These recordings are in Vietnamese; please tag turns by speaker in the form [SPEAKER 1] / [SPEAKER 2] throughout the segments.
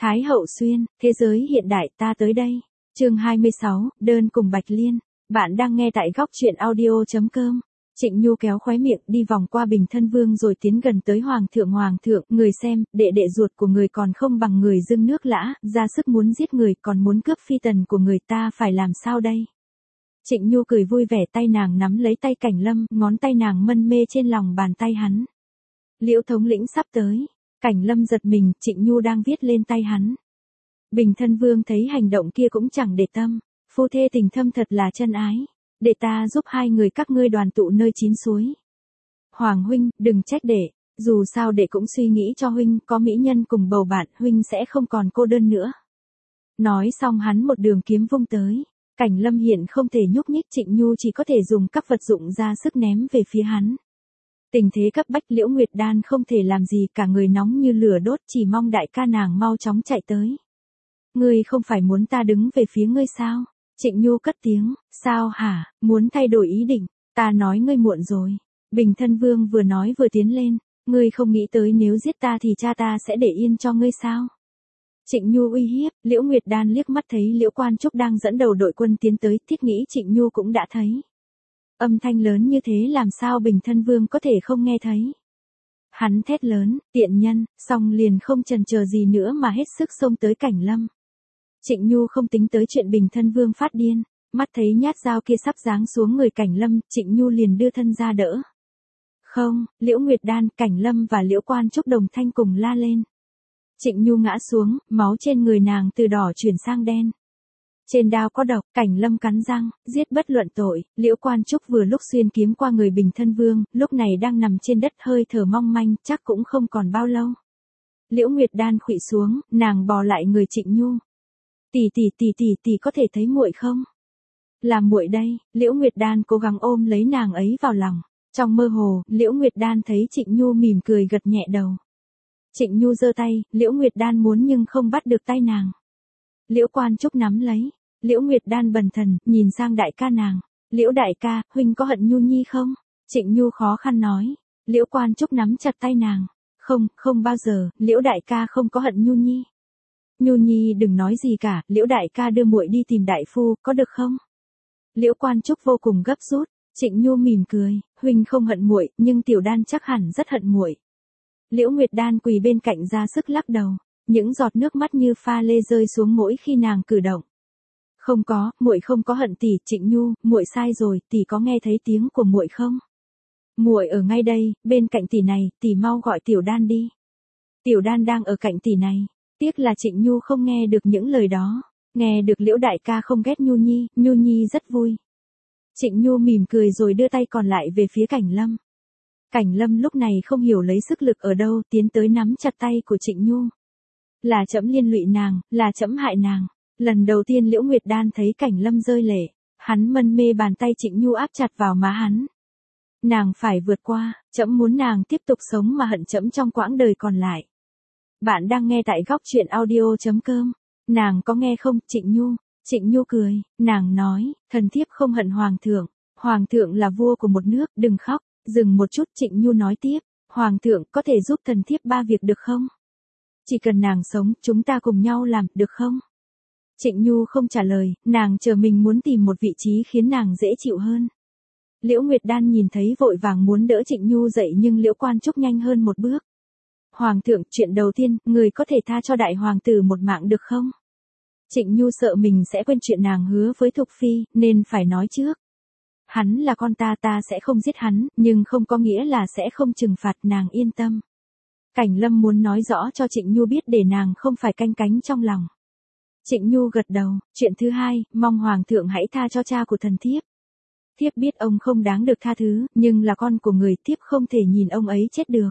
[SPEAKER 1] Thái hậu xuyên, thế giới hiện đại ta tới đây. Chương 26, đơn cùng Bạch Liên. Bạn đang nghe tại góc truyện audio.com. Trịnh Nhu kéo khóe miệng đi vòng qua Bình Thân Vương rồi tiến gần tới Hoàng thượng, người xem, đệ đệ ruột của người còn không bằng người dưng nước lã, ra sức muốn giết người còn muốn cướp phi tần của người ta phải làm sao đây? Trịnh Nhu cười vui vẻ, tay nàng nắm lấy tay Cảnh Lâm, ngón tay nàng mân mê trên lòng bàn tay hắn. Liễu thống lĩnh sắp tới. Cảnh Lâm giật mình, Trịnh Nhu đang viết lên tay hắn. Bình Thân Vương thấy hành động kia cũng chẳng để tâm, phu thê tình thâm thật là chân ái. Để ta giúp hai người các ngươi đoàn tụ nơi chín suối. Hoàng huynh, đừng trách đệ, dù sao đệ cũng suy nghĩ cho huynh, có mỹ nhân cùng bầu bạn, huynh sẽ không còn cô đơn nữa. Nói xong hắn một đường kiếm vung tới. Cảnh Lâm hiện không thể nhúc nhích, Trịnh Nhu chỉ có thể dùng các vật dụng ra sức ném về phía hắn. Tình thế cấp bách, Liễu Nguyệt Đan không thể làm gì, cả người nóng như lửa đốt, chỉ mong đại ca nàng mau chóng chạy tới. Ngươi không phải muốn ta đứng về phía ngươi sao? Trịnh Nhu cất tiếng, sao hả, muốn thay đổi ý định, ta nói ngươi muộn rồi. Bình Thân Vương vừa nói vừa tiến lên, ngươi không nghĩ tới nếu giết ta thì cha ta sẽ để yên cho ngươi sao? Trịnh Nhu uy hiếp, Liễu Nguyệt Đan liếc mắt thấy Liễu Quan Trúc đang dẫn đầu đội quân tiến tới, thiết nghĩ Trịnh Nhu cũng đã thấy. Âm thanh lớn như thế làm sao Bình Thân Vương có thể không nghe thấy. Hắn thét lớn, tiện nhân, xong liền không chần chờ gì nữa mà hết sức xông tới Cảnh Lâm. Trịnh Nhu không tính tới chuyện Bình Thân Vương phát điên, mắt thấy nhát dao kia sắp giáng xuống người Cảnh Lâm, Trịnh Nhu liền đưa thân ra đỡ. Không, Liễu Nguyệt Đan, Cảnh Lâm và Liễu Quan Trúc đồng thanh cùng la lên. Trịnh Nhu ngã xuống, máu trên người nàng từ đỏ chuyển sang đen. Trên đao có độc, Cảnh Lâm cắn răng, giết bất luận tội. Liễu Quan Trúc vừa lúc xuyên kiếm qua người Bình Thân Vương, lúc này đang nằm trên đất hơi thở mong manh, chắc cũng không còn bao lâu. Liễu Nguyệt Đan khuỵu xuống, nàng bò lại người Trịnh Nhu. Tỷ có thể thấy muội không? Là muội đây. Liễu Nguyệt Đan cố gắng ôm lấy nàng ấy vào lòng. Trong mơ hồ, Liễu Nguyệt Đan thấy Trịnh Nhu mỉm cười gật nhẹ đầu. Trịnh Nhu giơ tay, Liễu Nguyệt Đan muốn nhưng không bắt được tay nàng. Liễu Quan Trúc nắm lấy. Liễu Nguyệt Đan bần thần, nhìn sang đại ca nàng. Liễu đại ca, huynh có hận Nhu Nhi không? Trịnh Nhu khó khăn nói. Liễu Quan Trúc nắm chặt tay nàng. Không bao giờ, Liễu đại ca không có hận Nhu Nhi. Nhu Nhi đừng nói gì cả, Liễu đại ca đưa muội đi tìm đại phu, có được không? Liễu Quan Trúc vô cùng gấp rút. Trịnh Nhu mỉm cười, huynh không hận muội, nhưng Tiểu Đan chắc hẳn rất hận muội. Liễu Nguyệt Đan quỳ bên cạnh ra sức lắc đầu, những giọt nước mắt như pha lê rơi xuống mỗi khi nàng cử động. Không có, muội không có hận tỷ. Trịnh Nhu, muội sai rồi, tỷ có nghe thấy tiếng của muội không? Muội ở ngay đây, bên cạnh tỷ này, tỷ mau gọi Tiểu Đan đi. Tiểu Đan đang ở cạnh tỷ này. Tiếc là Trịnh Nhu không nghe được những lời đó. Nghe được Liễu đại ca không ghét Nhu Nhi rất vui. Trịnh Nhu mỉm cười rồi đưa tay còn lại về phía Cảnh Lâm. Cảnh Lâm lúc này không hiểu lấy sức lực ở đâu, tiến tới nắm chặt tay của Trịnh Nhu. Là trẫm liên lụy nàng, là trẫm hại nàng. Lần đầu tiên Liễu Nguyệt Đan thấy Cảnh Lâm rơi lệ, hắn mân mê bàn tay Trịnh Nhu áp chặt vào má hắn. Nàng phải vượt qua, trẫm muốn nàng tiếp tục sống mà hận trẫm trong quãng đời còn lại. Bạn đang nghe tại góc truyện audio.com. Nàng có nghe không, Trịnh Nhu? Trịnh Nhu cười, nàng nói, thần thiếp không hận Hoàng thượng là vua của một nước, đừng khóc. Dừng một chút, Trịnh Nhu nói tiếp, Hoàng thượng có thể giúp thần thiếp 3 việc được không? Chỉ cần nàng sống, chúng ta cùng nhau làm, được không? Trịnh Nhu không trả lời, nàng chờ mình muốn tìm một vị trí khiến nàng dễ chịu hơn. Liễu Nguyệt Đan nhìn thấy vội vàng muốn đỡ Trịnh Nhu dậy nhưng Liễu Quan Trúc nhanh hơn một bước. Hoàng thượng, chuyện đầu tiên, người có thể tha cho đại hoàng tử một mạng được không? Trịnh Nhu sợ mình sẽ quên chuyện nàng hứa với Thục Phi, nên phải nói trước. Hắn là con ta sẽ không giết hắn, nhưng không có nghĩa là sẽ không trừng phạt, nàng yên tâm. Cảnh Lâm muốn nói rõ cho Trịnh Nhu biết để nàng không phải canh cánh trong lòng. Trịnh Nhu gật đầu, chuyện thứ hai, mong Hoàng thượng hãy tha cho cha của thần thiếp. Thiếp biết ông không đáng được tha thứ, nhưng là con của người, thiếp không thể nhìn ông ấy chết được.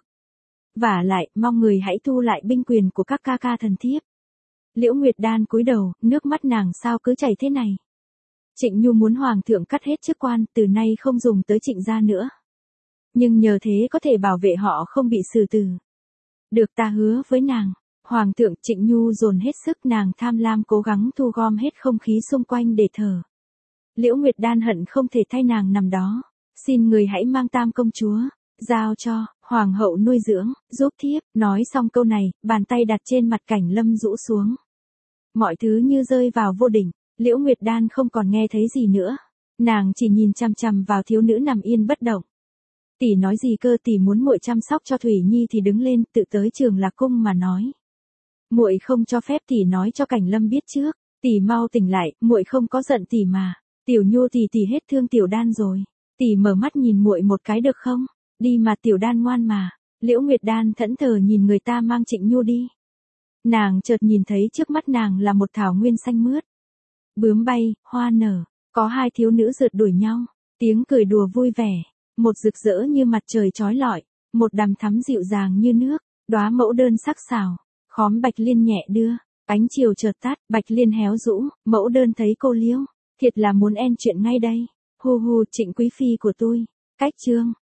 [SPEAKER 1] Vả lại, mong người hãy thu lại binh quyền của các ca thần thiếp. Liễu Nguyệt Đan cúi đầu, nước mắt nàng sao cứ chảy thế này. Trịnh Nhu muốn Hoàng thượng cắt hết chức quan, từ nay không dùng tới Trịnh gia nữa. Nhưng nhờ thế có thể bảo vệ họ không bị xử tử. Được, ta hứa với nàng. Hoàng thượng. Trịnh Nhu dồn hết sức, nàng tham lam cố gắng thu gom hết không khí xung quanh để thở. Liễu Nguyệt Đan hận không thể thay nàng nằm đó. Xin người hãy mang Tam công chúa giao cho hoàng hậu nuôi dưỡng, giúp thiếp. Nói xong câu này, bàn tay đặt trên mặt Cảnh Lâm rũ xuống. Mọi thứ như rơi vào vô định, Liễu Nguyệt Đan không còn nghe thấy gì nữa. Nàng chỉ nhìn chằm chằm vào thiếu nữ nằm yên bất động. Tỷ nói gì cơ? Tỷ muốn muội chăm sóc cho Thủy Nhi thì đứng lên, tự tới Trường Lạc cung mà nói. Muội không cho phép. Tỷ nói cho Cảnh Lâm biết trước. Tỷ mau tỉnh lại, muội không có giận tỷ mà. Tiểu Nhu tỷ hết thương Tiểu Đan rồi. Tỷ mở mắt nhìn muội một cái được không? Đi mà, Tiểu Đan ngoan mà. Liễu Nguyệt Đan thẫn thờ nhìn người ta mang Trịnh Nhu đi. Nàng chợt nhìn thấy trước mắt nàng là một thảo nguyên xanh mướt. Bướm bay, hoa nở, có hai thiếu nữ rượt đuổi nhau, tiếng cười đùa vui vẻ, một rực rỡ như mặt trời chói lọi, một đằm thắm dịu dàng như nước, đóa mẫu đơn sắc sảo, khóm bạch liên nhẹ đưa, ánh chiều chợt tắt, bạch liên héo rũ, mẫu đơn thấy cô liễu, thiệt là muốn en chuyện ngay đây. Hu hu, Trịnh quý phi của tôi. Cách chương